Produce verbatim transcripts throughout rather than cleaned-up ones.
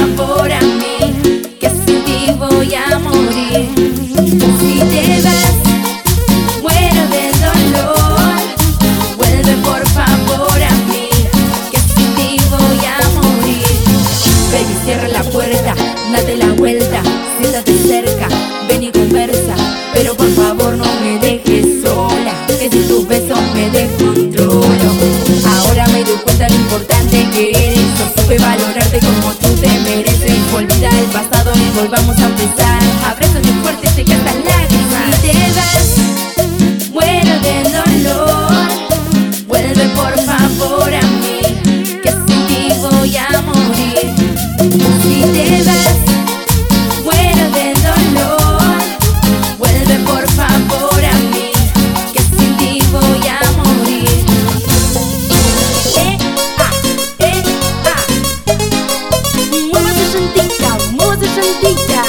favor a mí, que sin ti voy a morir. Si te vas, muero de dolor. Vuelve por favor a mí, que sin ti voy a morir. Baby, cierra la puerta, date la vuelta, siéntate cerca, ven y conversa, pero por favor no me dejes sola, que sin tus besos me descontrolo. Ahora me doy cuenta lo importante que eres, no supe valorarte como tú te mereces. Olvida el pasado y volvamos a empezar. Abrázame fuerte, seca estas lágrimas. Si te vas, muero de dolor. Vuelve por favor a mí, que sin ti voy a morir. Si te vas, muero de dolor. Vuelve por favor a mí, que sin ti voy a morir. Eh, ah, eh, ah. Mueva esa llantita, mueva esa llantita.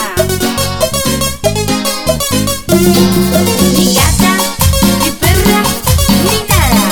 Ni gata, ni perra, ni nada.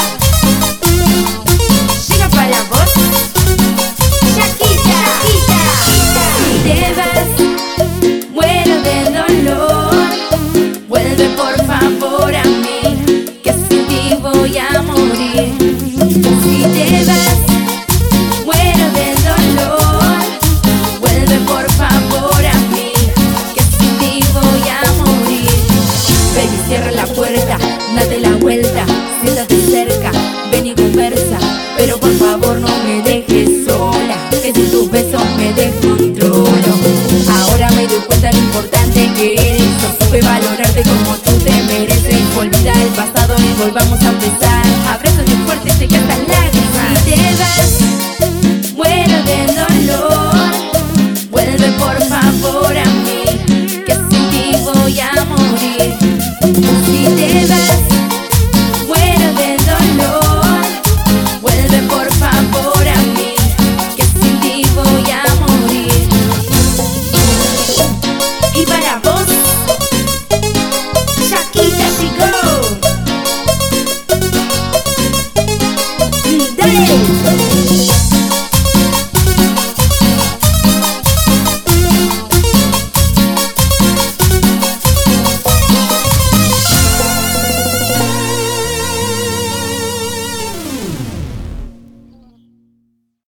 Llega para la voz Shakira. Si te vas, muero de dolor. Vuelve por favor a mí, que sin ti voy a morir. Si te vas, muero de dolor. Vuelve por favor a mí, que sin ti voy a morir. Baby, cierra la puerta, date la vuelta, siéntate cerca, ven y conversa, pero por favor no me dejes sola, que sin tus besos me descontrolo. Ahora me doy cuenta lo importante que eres, no supe valorarte como tú te mereces. Olvida el pasado y volvamos a